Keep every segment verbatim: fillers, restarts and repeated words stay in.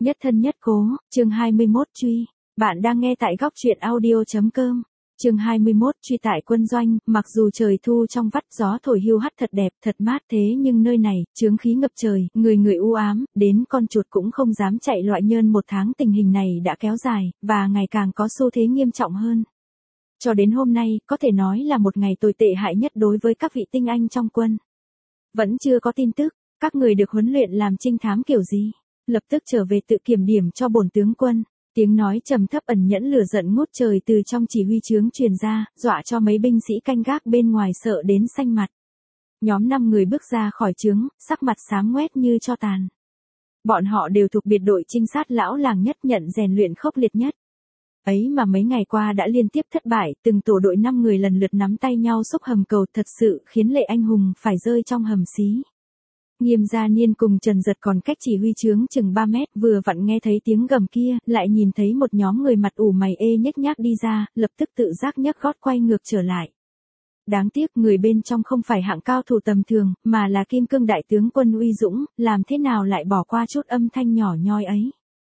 Nhất thân nhất cố, chương hai mươi mốt truy. Bạn đang nghe tại góc truyện audio.com. Chương hai mươi mốt truy tại quân doanh, mặc dù trời thu trong vắt gió thổi hiu hắt thật đẹp, thật mát thế nhưng nơi này, chướng khí ngập trời, người người u ám, đến con chuột cũng không dám chạy loại nhơn một tháng tình hình này đã kéo dài, và ngày càng có xu thế nghiêm trọng hơn. Cho đến hôm nay, có thể nói là một ngày tồi tệ hại nhất đối với các vị tinh anh trong quân. Vẫn chưa có tin tức, các người được huấn luyện làm trinh thám kiểu gì? Lập tức trở về tự kiểm điểm cho bổn tướng quân. Tiếng nói trầm thấp ẩn nhẫn lửa giận ngút trời từ trong chỉ huy trướng truyền ra, dọa cho mấy binh sĩ canh gác bên ngoài sợ đến xanh mặt. Nhóm năm người bước ra khỏi trướng, sắc mặt xám ngoét như tro tàn. Bọn họ đều thuộc biệt đội trinh sát lão làng nhất nhận rèn luyện khốc liệt nhất. Ấy mà mấy ngày qua đã liên tiếp thất bại, từng tổ đội năm người lần lượt nắm tay nhau xúc hầm cầu, thật sự khiến Lệ Anh Hùng phải rơi trong hầm xí. Nghiêm Gia Niên cùng Trần Giật còn cách chỉ huy trướng chừng ba mét, vừa vặn nghe thấy tiếng gầm kia, lại nhìn thấy một nhóm người mặt ủ mày ê nhếch nhác đi ra, lập tức tự giác nhấc gót quay ngược trở lại. Đáng tiếc người bên trong không phải hạng cao thủ tầm thường, mà là kim cương đại tướng quân uy dũng, làm thế nào lại bỏ qua chút âm thanh nhỏ nhoi ấy.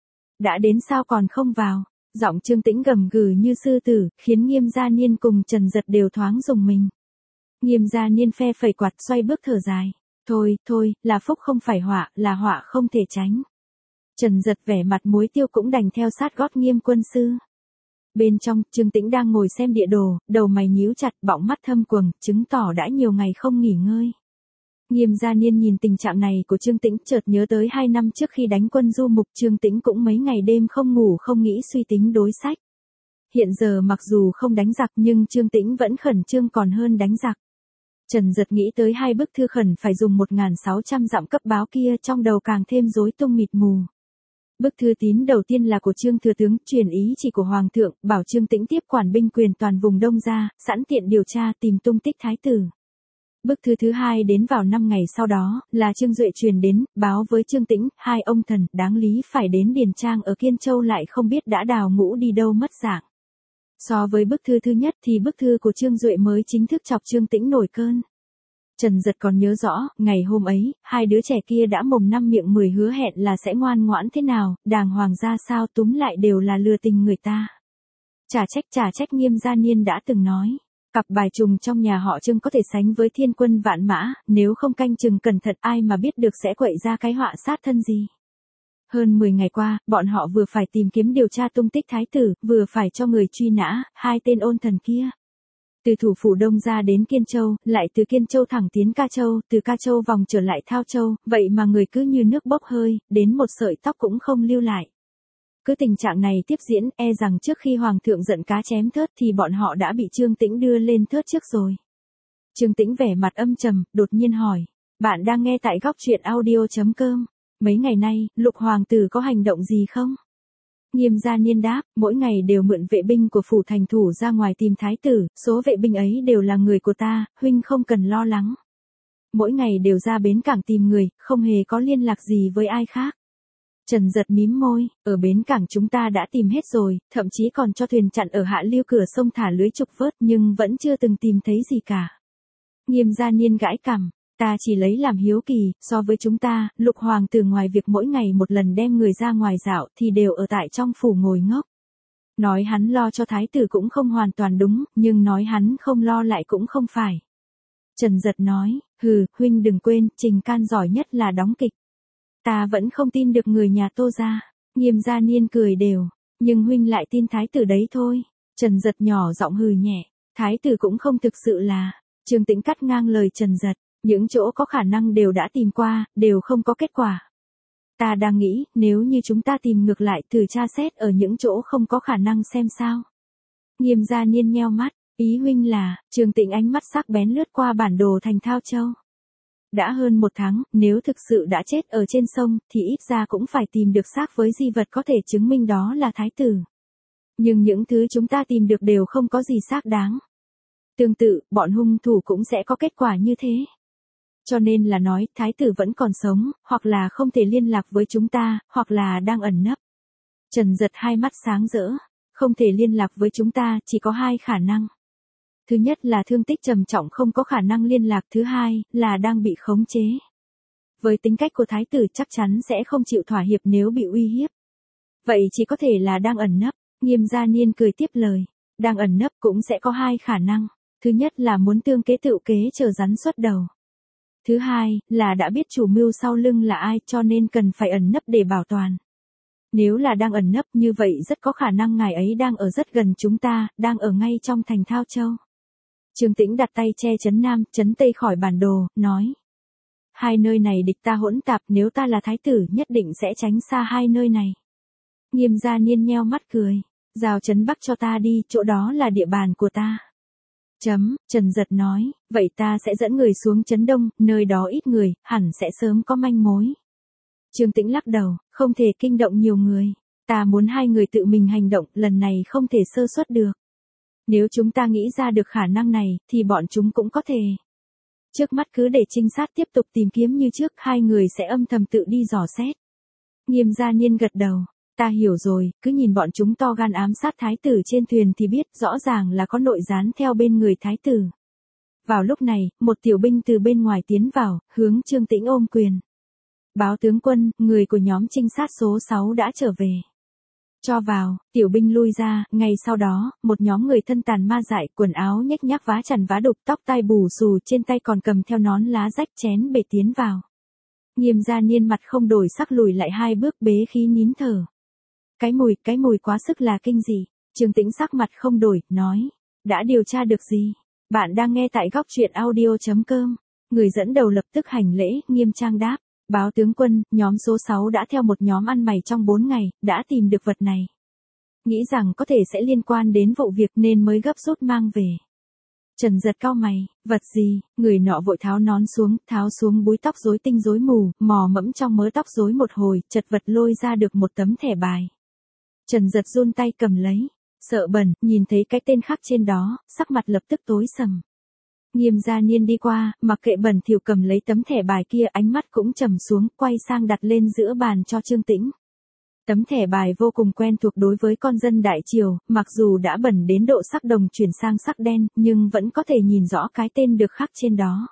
Đã đến sao còn không vào, giọng Trương Tĩnh gầm gừ như sư tử, khiến Nghiêm Gia Niên cùng Trần Giật đều thoáng rùng mình. Nghiêm Gia Niên phe phẩy quạt xoay bước thở dài. Thôi, thôi, là phúc không phải họa, là họa không thể tránh. Trần Giật vẻ mặt muối tiêu cũng đành theo sát gót Nghiêm quân sư. Bên trong, Trương Tĩnh đang ngồi xem địa đồ, đầu mày nhíu chặt, bọng mắt thâm quầng, chứng tỏ đã nhiều ngày không nghỉ ngơi. Nghiêm Gia Niên nhìn tình trạng này của Trương Tĩnh, chợt nhớ tới hai năm trước khi đánh quân du mục, Trương Tĩnh cũng mấy ngày đêm không ngủ không nghĩ suy tính đối sách. Hiện giờ mặc dù không đánh giặc nhưng Trương Tĩnh vẫn khẩn trương còn hơn đánh giặc. Trần Giật nghĩ tới hai bức thư khẩn phải dùng một nghìn sáu trăm dặm cấp báo kia, trong đầu càng thêm rối tung mịt mù. Bức thư tín đầu tiên là của Trương Thừa Tướng, truyền ý chỉ của Hoàng thượng, bảo Trương Tĩnh tiếp quản binh quyền toàn vùng Đông Gia, sẵn tiện điều tra tìm tung tích thái tử. Bức thư thứ hai đến vào năm ngày sau đó, là Trương Duệ truyền đến, báo với Trương Tĩnh, hai ông thần, đáng lý phải đến Điền Trang ở Kiên Châu lại không biết đã đào ngũ đi đâu mất dạng. So với bức thư thứ nhất thì bức thư của Trương Duệ mới chính thức chọc Trương Tĩnh nổi cơn. Trần Giật còn nhớ rõ, ngày hôm ấy, hai đứa trẻ kia đã mồm năm miệng mười hứa hẹn là sẽ ngoan ngoãn thế nào, đàng hoàng ra sao túm lại đều là lừa tình người ta. Chả trách chả trách Nghiêm Gia Niên đã từng nói, cặp bài trùng trong nhà họ Trương có thể sánh với thiên quân vạn mã, nếu không canh chừng cẩn thận ai mà biết được sẽ quậy ra cái họa sát thân gì. Hơn mười ngày qua, bọn họ vừa phải tìm kiếm điều tra tung tích thái tử, vừa phải cho người truy nã, hai tên ôn thần kia. Từ thủ phủ Đông Gia đến Kiên Châu, lại từ Kiên Châu thẳng tiến Ca Châu, từ Ca Châu vòng trở lại Thao Châu, vậy mà người cứ như nước bốc hơi, đến một sợi tóc cũng không lưu lại. Cứ tình trạng này tiếp diễn, e rằng trước khi Hoàng thượng giận cá chém thớt thì bọn họ đã bị Trương Tĩnh đưa lên thớt trước rồi. Trương Tĩnh vẻ mặt âm trầm, đột nhiên hỏi, bạn đang nghe tại góc truyện audio.com. Mấy ngày nay, Lục Hoàng tử có hành động gì không? Nghiêm Gia Niên đáp, mỗi ngày đều mượn vệ binh của phủ thành thủ ra ngoài tìm thái tử, số vệ binh ấy đều là người của ta, huynh không cần lo lắng. Mỗi ngày đều ra bến cảng tìm người, không hề có liên lạc gì với ai khác. Trần Giật mím môi, ở bến cảng chúng ta đã tìm hết rồi, thậm chí còn cho thuyền chặn ở hạ lưu cửa sông thả lưới trục vớt nhưng vẫn chưa từng tìm thấy gì cả. Nghiêm Gia Niên gãi cằm. Ta chỉ lấy làm hiếu kỳ, so với chúng ta, Lục Hoàng tử ngoài việc mỗi ngày một lần đem người ra ngoài dạo thì đều ở tại trong phủ ngồi ngốc. Nói hắn lo cho thái tử cũng không hoàn toàn đúng, nhưng nói hắn không lo lại cũng không phải. Trần Giật nói, hừ, huynh đừng quên, Trình Can giỏi nhất là đóng kịch. Ta vẫn không tin được người nhà Tô gia. Nghiêm Gia Niên cười đều, nhưng huynh lại tin thái tử đấy thôi. Trần Giật nhỏ giọng hừ nhẹ, thái tử cũng không thực sự là. Trương Tĩnh cắt ngang lời Trần Giật. Những chỗ có khả năng đều đã tìm qua, đều không có kết quả. Ta đang nghĩ, nếu như chúng ta tìm ngược lại thử tra xét ở những chỗ không có khả năng xem sao. Nghiêm Gia Niên nheo mắt, ý huynh là, Trương Tĩnh ánh mắt sắc bén lướt qua bản đồ thành Thao Châu. Đã hơn một tháng, nếu thực sự đã chết ở trên sông, thì ít ra cũng phải tìm được xác với di vật có thể chứng minh đó là thái tử. Nhưng những thứ chúng ta tìm được đều không có gì xác đáng. Tương tự, bọn hung thủ cũng sẽ có kết quả như thế. Cho nên là nói, thái tử vẫn còn sống, hoặc là không thể liên lạc với chúng ta, hoặc là đang ẩn nấp. Trần Giật hai mắt sáng rỡ, không thể liên lạc với chúng ta, chỉ có hai khả năng. Thứ nhất là thương tích trầm trọng không có khả năng liên lạc, thứ hai là đang bị khống chế. Với tính cách của thái tử chắc chắn sẽ không chịu thỏa hiệp nếu bị uy hiếp. Vậy chỉ có thể là đang ẩn nấp. Nghiêm Gia Niên cười tiếp lời. Đang ẩn nấp cũng sẽ có hai khả năng. Thứ nhất là muốn tương kế tự kế chờ rắn xuất đầu. Thứ hai là đã biết chủ mưu sau lưng là ai cho nên cần phải ẩn nấp để bảo toàn. Nếu là đang ẩn nấp như vậy rất có khả năng ngài ấy đang ở rất gần chúng ta, đang ở ngay trong thành Thao Châu. Trương Tĩnh đặt tay che chấn Nam, chấn Tây khỏi bản đồ, nói. Hai nơi này địch ta hỗn tạp, nếu ta là thái tử nhất định sẽ tránh xa hai nơi này. Nghiêm Gia Niên nheo mắt cười. Giao trấn Bắc cho ta đi, chỗ đó là địa bàn của ta. Chấm, Trần Giật nói, vậy ta sẽ dẫn người xuống trấn Đông, nơi đó ít người, hẳn sẽ sớm có manh mối. Trương Tĩnh lắc đầu, không thể kinh động nhiều người. Ta muốn hai người tự mình hành động, lần này không thể sơ suất được. Nếu chúng ta nghĩ ra được khả năng này, thì bọn chúng cũng có thể. Trước mắt cứ để trinh sát tiếp tục tìm kiếm như trước, hai người sẽ âm thầm tự đi dò xét. Nghiêm Gia Niên gật đầu. Ta hiểu rồi, cứ nhìn bọn chúng to gan ám sát thái tử trên thuyền thì biết rõ ràng là có nội gián theo bên người thái tử. Vào lúc này, một tiểu binh từ bên ngoài tiến vào, hướng Trương Tĩnh ôm quyền. Báo tướng quân, người của nhóm trinh sát số sáu đã trở về. Cho vào, tiểu binh lui ra, ngay sau đó, một nhóm người thân tàn ma dại, quần áo nhếch nhác vá chằn vá đục, tóc tai bù xù, trên tay còn cầm theo nón lá rách chén bể tiến vào. Nghiêm Gia Niên mặt không đổi sắc lùi lại hai bước bế khí nín thở. Cái mùi, cái mùi quá sức là kinh dị. Trương Tĩnh sắc mặt không đổi, nói. Đã điều tra được gì? Bạn đang nghe tại góc truyện audio chấm com. Người dẫn đầu lập tức hành lễ, nghiêm trang đáp. Báo tướng quân, nhóm số sáu đã theo một nhóm ăn mày trong bốn ngày, đã tìm được vật này. Nghĩ rằng có thể sẽ liên quan đến vụ việc nên mới gấp rút mang về. Trần Giật cau mày, vật gì? Người nọ vội tháo nón xuống, tháo xuống búi tóc rối tinh rối mù, mò mẫm trong mớ tóc rối một hồi, chật vật lôi ra được một tấm thẻ bài. Trần Giật run tay cầm lấy, sợ bẩn, nhìn thấy cái tên khắc trên đó, sắc mặt lập tức tối sầm. Nghiêm Gia Niên đi qua, mặc kệ bẩn thỉu cầm lấy tấm thẻ bài kia, ánh mắt cũng trầm xuống, quay sang đặt lên giữa bàn cho Trương Tĩnh. Tấm thẻ bài vô cùng quen thuộc đối với con dân Đại Triều, mặc dù đã bẩn đến độ sắc đồng chuyển sang sắc đen, nhưng vẫn có thể nhìn rõ cái tên được khắc trên đó.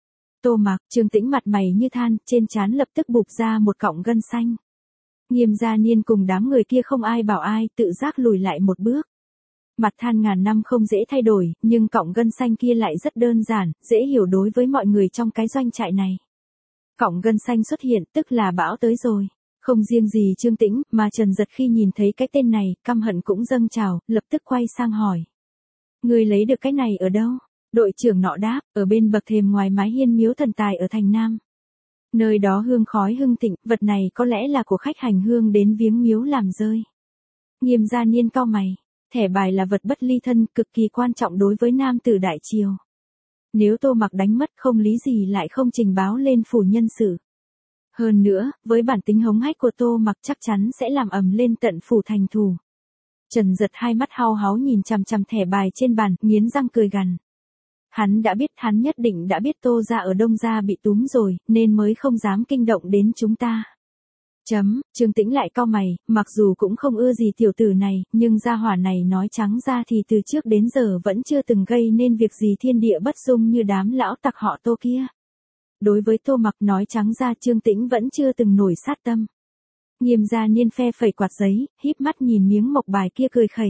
Tô Mặc, Trương Tĩnh mặt mày như than, trên trán lập tức bụp ra một cọng gân xanh. Nghiêm Gia Niên cùng đám người kia không ai bảo ai, tự giác lùi lại một bước. Mặt than ngàn năm không dễ thay đổi, nhưng cọng gân xanh kia lại rất đơn giản, dễ hiểu đối với mọi người trong cái doanh trại này. Cọng gân xanh xuất hiện, tức là bão tới rồi. Không riêng gì Trương Tĩnh, mà Trần Giật khi nhìn thấy cái tên này, căm hận cũng dâng trào, lập tức quay sang hỏi. Người lấy được cái này ở đâu? Đội trưởng nọ đáp, ở bên bậc thềm ngoài mái hiên miếu thần tài ở thành Nam. Nơi đó hương khói hưng thịnh, vật này có lẽ là của khách hành hương đến viếng miếu làm rơi. Nghiêm Gia Niên cau mày, thẻ bài là vật bất ly thân, cực kỳ quan trọng đối với nam tử Đại Triều. Nếu Tô Mặc đánh mất không lý gì lại không trình báo lên phủ nhân sự. Hơn nữa, với bản tính hống hách của Tô Mặc chắc chắn sẽ làm ầm lên tận phủ thành thủ. Trần Giật hai mắt hao háu nhìn chằm chằm thẻ bài trên bàn, nghiến răng cười gằn. Hắn đã biết, hắn nhất định đã biết Tô gia ở Đông gia bị túm rồi, nên mới không dám kinh động đến chúng ta. Chấm, Trương Tĩnh lại cau mày, mặc dù cũng không ưa gì tiểu tử này, nhưng gia hỏa này nói trắng ra thì từ trước đến giờ vẫn chưa từng gây nên việc gì thiên địa bất dung như đám lão tặc họ Tô kia. Đối với Tô Mặc nói trắng ra Trương Tĩnh vẫn chưa từng nổi sát tâm. Nghiêm Gia Niên phe phẩy quạt giấy, híp mắt nhìn miếng mộc bài kia cười khẩy.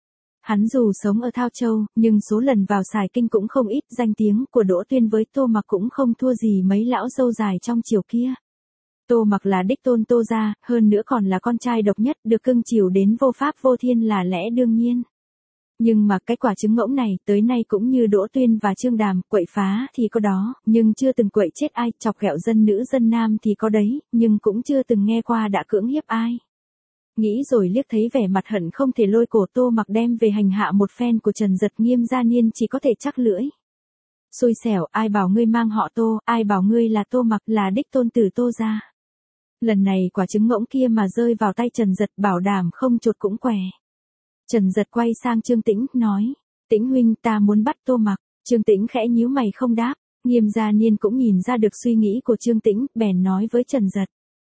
Hắn dù sống ở Thao Châu, nhưng số lần vào Sài Kinh cũng không ít, danh tiếng của Đỗ Tuyên với Tô Mặc cũng không thua gì mấy lão râu dài trong triều kia. Tô Mặc là đích tôn Tô gia, hơn nữa còn là con trai độc nhất, được cưng chiều đến vô pháp vô thiên là lẽ đương nhiên. Nhưng mà cái quả trứng ngỗng này, tới nay cũng như Đỗ Tuyên và Trương Đàm, quậy phá thì có đó, nhưng chưa từng quậy chết ai, chọc ghẹo dân nữ dân nam thì có đấy, nhưng cũng chưa từng nghe qua đã cưỡng hiếp ai. Nghĩ rồi liếc thấy vẻ mặt hận không thể lôi cổ Tô Mặc đem về hành hạ một phen của Trần Giật, Nghiêm Gia Niên chỉ có thể chắc lưỡi. Xui xẻo, ai bảo ngươi mang họ Tô, ai bảo ngươi là Tô Mặc, là đích tôn tử Tô gia. Lần này quả trứng ngỗng kia mà rơi vào tay Trần Giật, bảo đảm không chột cũng què. Trần Giật quay sang Trương Tĩnh, nói, Tĩnh huynh, ta muốn bắt Tô Mặc. Trương Tĩnh khẽ nhíu mày không đáp. Nghiêm Gia Niên cũng nhìn ra được suy nghĩ của Trương Tĩnh, bèn nói với Trần Giật.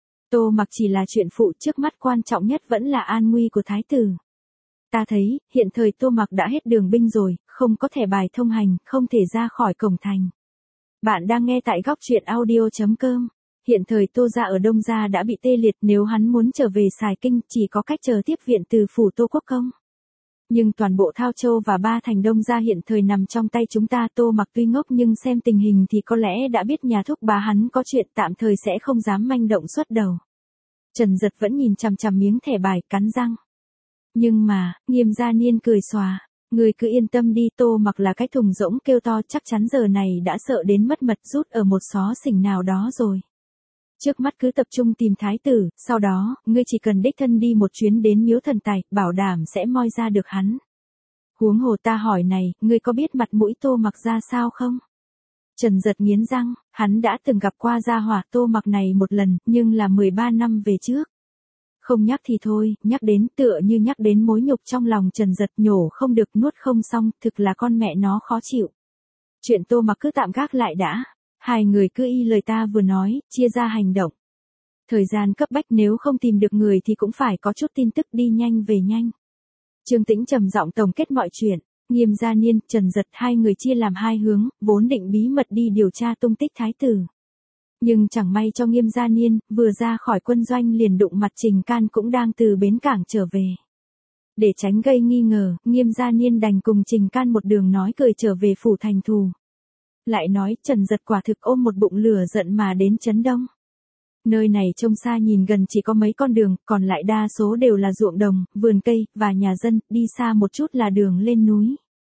Tô Mặc chỉ là chuyện phụ, trước mắt quan trọng nhất vẫn là an nguy của thái tử. Ta thấy, hiện thời Tô Mặc đã hết đường binh rồi, không có thẻ bài thông hành, không thể ra khỏi cổng thành. Bạn đang nghe tại góc truyện audio chấm com. Hiện thời Tô gia ở Đông gia đã bị tê liệt, nếu hắn muốn trở về Sài Kinh chỉ có cách chờ tiếp viện từ phủ Tô Quốc Công. Nhưng toàn bộ Thao Châu và ba thành Đông gia hiện thời nằm trong tay chúng ta. Tô Mặc tuy ngốc nhưng xem tình hình thì có lẽ đã biết nhà thúc bá hắn có chuyện, tạm thời sẽ không dám manh động xuất đầu. Trần Dật vẫn nhìn chằm chằm miếng thẻ bài, cắn răng. Nhưng mà, Nghiêm Gia Niên cười xòa. Người cứ yên tâm đi, Tô Mặc là cái thùng rỗng kêu to, chắc chắn giờ này đã sợ đến mất mật, rút ở một xó xỉnh nào đó rồi. Trước mắt cứ tập trung tìm thái tử, sau đó, ngươi chỉ cần đích thân đi một chuyến đến miếu thần tài, bảo đảm sẽ moi ra được hắn. Huống hồ ta hỏi này, ngươi có biết mặt mũi Tô Mặc ra sao không? Trần Dật nghiến răng, hắn đã từng gặp qua gia hỏa Tô Mặc này một lần, nhưng là mười ba năm về trước. Không nhắc thì thôi, nhắc đến tựa như nhắc đến mối nhục trong lòng Trần Dật, nhổ không được nuốt không xong, thực là con mẹ nó khó chịu. Chuyện Tô Mặc cứ tạm gác lại đã. Hai người cứ y lời ta vừa nói, chia ra hành động. Thời gian cấp bách, nếu không tìm được người thì cũng phải có chút tin tức, đi nhanh về nhanh. Trương Tĩnh trầm giọng tổng kết mọi chuyện. Nghiêm Gia Niên, Trần Dật hai người chia làm hai hướng, vốn định bí mật đi điều tra tung tích thái tử. Nhưng chẳng may cho Nghiêm Gia Niên, vừa ra khỏi quân doanh liền đụng mặt Trình Can cũng đang từ bến cảng trở về. Để tránh gây nghi ngờ, Nghiêm Gia Niên đành cùng Trình Can một đường nói cười trở về phủ thành thù. Lại nói, Trần Dật quả thực ôm một bụng lửa giận mà đến Trấn Đông. Nơi này trông xa nhìn gần chỉ có mấy con đường, còn lại đa số đều là ruộng đồng, vườn cây, và nhà dân, đi xa một chút là đường lên núi.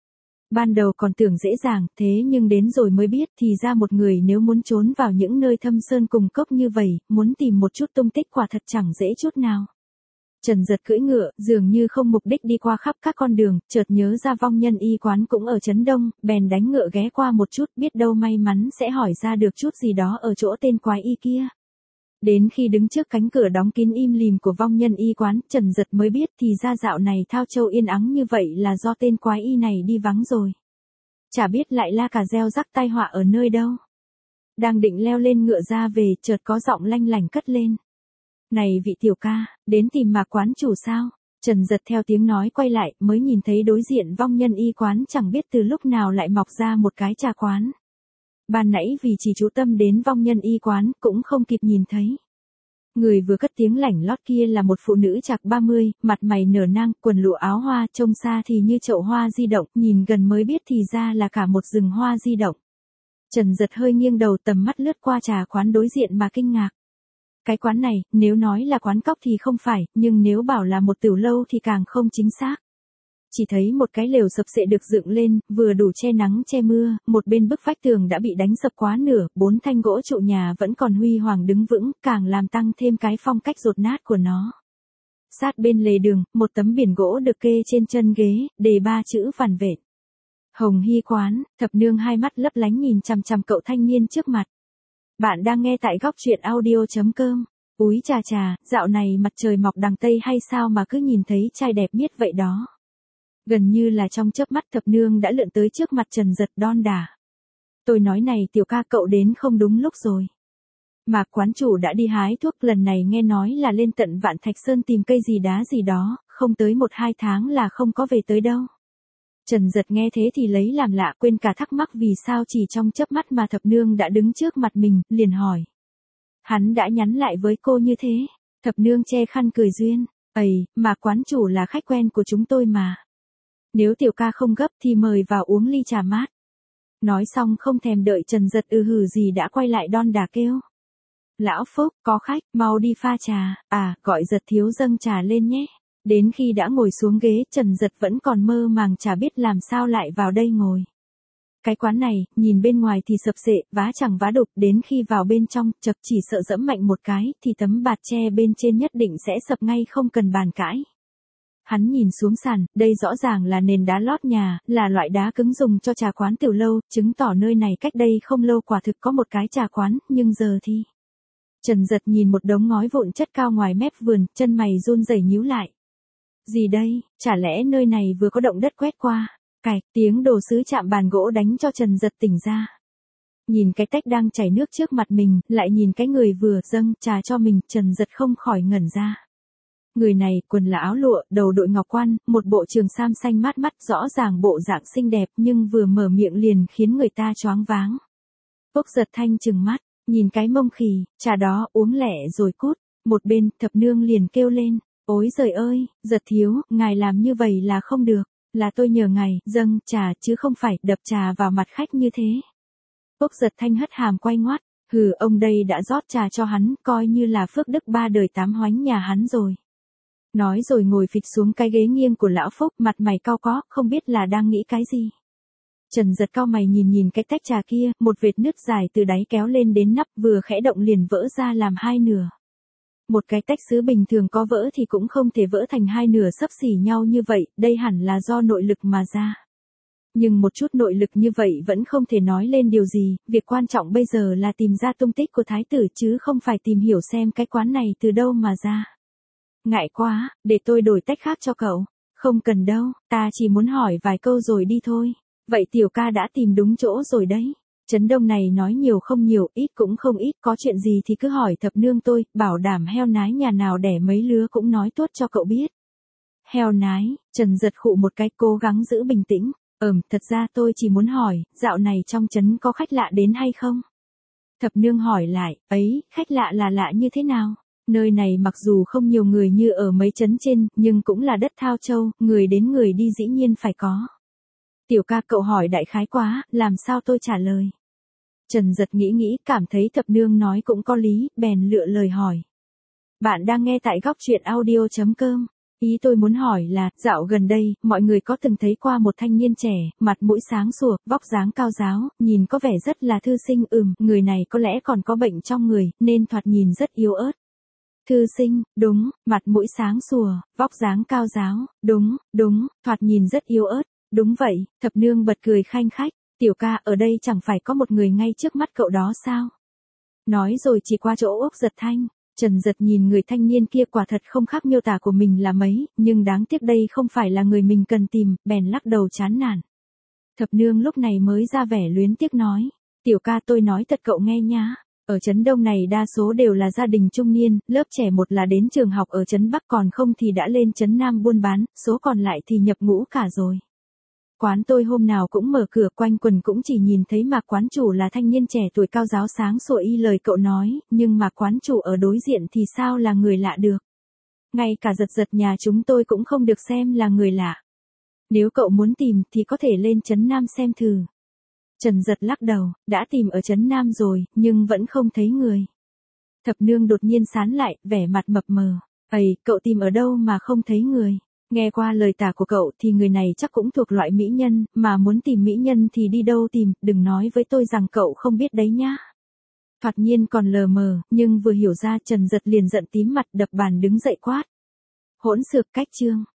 Ban đầu còn tưởng dễ dàng, thế nhưng đến rồi mới biết thì ra một người nếu muốn trốn vào những nơi thâm sơn cùng cốc như vậy, muốn tìm một chút tung tích quả thật chẳng dễ chút nào. Trần Dật cưỡi ngựa, dường như không mục đích đi qua khắp các con đường, chợt nhớ ra Vong Nhân y quán cũng ở Trấn Đông, bèn đánh ngựa ghé qua một chút, biết đâu may mắn sẽ hỏi ra được chút gì đó ở chỗ tên quái y kia. Đến khi đứng trước cánh cửa đóng kín im lìm của Vong Nhân y quán, Trần Dật mới biết thì ra dạo này Thao Châu yên ắng như vậy là do tên quái y này đi vắng rồi. Chả biết lại la cà gieo rắc tai họa ở nơi đâu. Đang định leo lên ngựa ra về, chợt có giọng lanh lảnh cất lên. Này vị tiểu ca, đến tìm Mạc quán chủ sao? Trần Dật theo tiếng nói quay lại, mới nhìn thấy đối diện Vong Nhân y quán chẳng biết từ lúc nào lại mọc ra một cái trà quán. Ban nãy vì chỉ chú tâm đến Vong Nhân y quán, cũng không kịp nhìn thấy. Người vừa cất tiếng lảnh lót kia là một phụ nữ chạc ba mươi, mặt mày nở nang, quần lụa áo hoa, trông xa thì như chậu hoa di động, nhìn gần mới biết thì ra là cả một rừng hoa di động. Trần Dật hơi nghiêng đầu, tầm mắt lướt qua trà quán đối diện mà kinh ngạc. Cái quán này, nếu nói là quán cóc thì không phải, nhưng nếu bảo là một tiểu lâu thì càng không chính xác. Chỉ thấy một cái lều sập sệ được dựng lên, vừa đủ che nắng che mưa, một bên bức vách tường đã bị đánh sập quá nửa, bốn thanh gỗ trụ nhà vẫn còn huy hoàng đứng vững, càng làm tăng thêm cái phong cách dột nát của nó. Sát bên lề đường, một tấm biển gỗ được kê trên chân ghế, đề ba chữ vằn vện. Hồng Hy quán. Thập Nương hai mắt lấp lánh nhìn chằm chằm cậu thanh niên trước mặt. Bạn đang nghe tại góc truyện audio chấm com. Úi chà chà, dạo này mặt trời mọc đằng Tây hay sao mà cứ nhìn thấy trai đẹp miết vậy đó. Gần như là trong chớp mắt Thập Nương đã lượn tới trước mặt Trần Dật đon đả. Tôi nói này tiểu ca, cậu đến không đúng lúc rồi. Mạc quán chủ đã đi hái thuốc, lần này nghe nói là lên tận Vạn Thạch Sơn tìm cây gì đá gì đó, không tới một hai tháng là không có về tới đâu. Trần Dật nghe thế thì lấy làm lạ, quên cả thắc mắc vì sao chỉ trong chớp mắt mà Thập Nương đã đứng trước mặt mình, liền hỏi. Hắn đã nhắn lại với cô như thế. Thập Nương che khăn cười duyên. Ây, mà quán chủ là khách quen của chúng tôi mà. Nếu tiểu ca không gấp thì mời vào uống ly trà mát. Nói xong không thèm đợi Trần Dật ư hử gì đã quay lại đon đả kêu. Lão Phúc, có khách, mau đi pha trà, à, gọi Dật thiếu dâng trà lên nhé. Đến khi đã ngồi xuống ghế, Trần Dật vẫn còn mơ màng chả biết làm sao lại vào đây ngồi. Cái quán này, nhìn bên ngoài thì sập sệ, vá chẳng vá đục, đến khi vào bên trong, chật chỉ sợ dẫm mạnh một cái, thì tấm bạt tre bên trên nhất định sẽ sập ngay không cần bàn cãi. Hắn nhìn xuống sàn, đây rõ ràng là nền đá lót nhà, là loại đá cứng dùng cho trà quán tiểu lâu, chứng tỏ nơi này cách đây không lâu quả thực có một cái trà quán, nhưng giờ thì... Trần Dật nhìn một đống ngói vụn chất cao ngoài mép vườn, chân mày run rẩy nhíu lại. Gì đây, chả lẽ nơi này vừa có động đất quét qua? Cạch, tiếng đồ sứ chạm bàn gỗ đánh cho Trần Dật tỉnh ra. Nhìn cái tách đang chảy nước trước mặt mình, lại nhìn cái người vừa dâng trà cho mình, Trần Dật không khỏi ngẩn ra. Người này, quần là áo lụa, đầu đội ngọc quan, một bộ trường sam xanh mát mắt, rõ ràng bộ dạng xinh đẹp nhưng vừa mở miệng liền khiến người ta choáng váng. Úc Dật Thanh trừng mắt, Nhìn cái mông khỉ, trà đó uống lẹ rồi cút. Một bên, thập nương liền kêu lên, ối giời ơi, Giật thiếu, ngài làm như vậy là không được, là tôi nhờ ngài, dâng, trà, chứ không phải đập trà vào mặt khách như thế. Úc Giật Thanh hất hàm quay ngoắt, hừ, ông đây đã rót trà cho hắn, coi như là phước đức ba đời tám hoánh nhà hắn rồi. Nói rồi ngồi phịch xuống cái ghế nghiêng của lão Phúc, mặt mày cau có, không biết là đang nghĩ cái gì. Trần Giật cau mày nhìn nhìn cái tách trà kia, một vệt nước dài từ đáy kéo lên đến nắp, vừa khẽ động liền vỡ ra làm hai nửa. Một cái tách sứ bình thường có vỡ thì cũng không thể vỡ thành hai nửa xấp xỉ nhau như vậy, đây hẳn là do nội lực mà ra. Nhưng một chút nội lực như vậy vẫn không thể nói lên điều gì, việc quan trọng bây giờ là tìm ra tung tích của thái tử chứ không phải tìm hiểu xem cái quán này từ đâu mà ra. Ngại quá, để tôi đổi tách khác cho cậu. Không cần đâu, ta chỉ muốn hỏi vài câu rồi đi thôi. Vậy tiểu ca đã tìm đúng chỗ rồi đấy. Trấn Đông này nói nhiều không nhiều, ít cũng không ít, có chuyện gì thì cứ hỏi thập nương tôi, bảo đảm heo nái nhà nào đẻ mấy lứa cũng nói tuốt cho cậu biết. Heo nái, Trần Giật khụ một cái, cố gắng giữ bình tĩnh. Ừm, thật ra tôi chỉ muốn hỏi, dạo này trong trấn có khách lạ đến hay không? Thập nương hỏi lại, ấy, khách lạ là lạ như thế nào? Nơi này mặc dù không nhiều người như ở mấy trấn trên, nhưng cũng là đất Thao Châu, người đến người đi dĩ nhiên phải có. Tiểu ca cậu hỏi đại khái quá, làm sao tôi trả lời? Trần Giật nghĩ nghĩ, cảm thấy thập nương nói cũng có lý, bèn lựa lời hỏi. Bạn đang nghe tại góc truyện audio chấm com. Ý tôi muốn hỏi là, dạo gần đây, mọi người có từng thấy qua một thanh niên trẻ, mặt mũi sáng sủa, vóc dáng cao ráo, nhìn có vẻ rất là thư sinh, ừm, người này có lẽ còn có bệnh trong người, nên thoạt nhìn rất yếu ớt. Thư sinh, đúng, mặt mũi sáng sủa, vóc dáng cao ráo, đúng, đúng, thoạt nhìn rất yếu ớt, đúng vậy, thập nương bật cười khanh khách, tiểu ca ở đây chẳng phải có một người ngay trước mắt cậu đó sao? Nói rồi chỉ qua chỗ Úc Giật Thanh. Trần Giật nhìn người thanh niên kia quả thật không khác miêu tả của mình là mấy, nhưng đáng tiếc đây không phải là người mình cần tìm, bèn lắc đầu chán nản. Thập nương lúc này mới ra vẻ luyến tiếc nói, tiểu ca tôi nói thật cậu nghe nhá, ở trấn Đông này đa số đều là gia đình trung niên, lớp trẻ một là đến trường học ở trấn Bắc còn không thì đã lên trấn Nam buôn bán, số còn lại thì nhập ngũ cả rồi. Quán tôi hôm nào cũng mở cửa, quanh quần cũng chỉ nhìn thấy mà quán chủ là thanh niên trẻ tuổi cao ráo sáng sủa y lời cậu nói, nhưng mà quán chủ ở đối diện thì sao là người lạ được. Ngay cả Giật Giật nhà chúng tôi cũng không được xem là người lạ. Nếu cậu muốn tìm thì có thể lên trấn Nam xem thử. Trần Giật lắc đầu, đã tìm ở trấn Nam rồi, nhưng vẫn không thấy người. Thập nương đột nhiên sán lại, vẻ mặt mập mờ. Ây, cậu tìm ở đâu mà không thấy người? Nghe qua lời tả của cậu thì người này chắc cũng thuộc loại mỹ nhân, mà muốn tìm mỹ nhân thì đi đâu tìm, đừng nói với tôi rằng cậu không biết đấy nhá. Thoạt nhiên còn lờ mờ, nhưng vừa hiểu ra Trần Giật liền giận tím mặt đập bàn đứng dậy quát. Hỗn xược cách chương.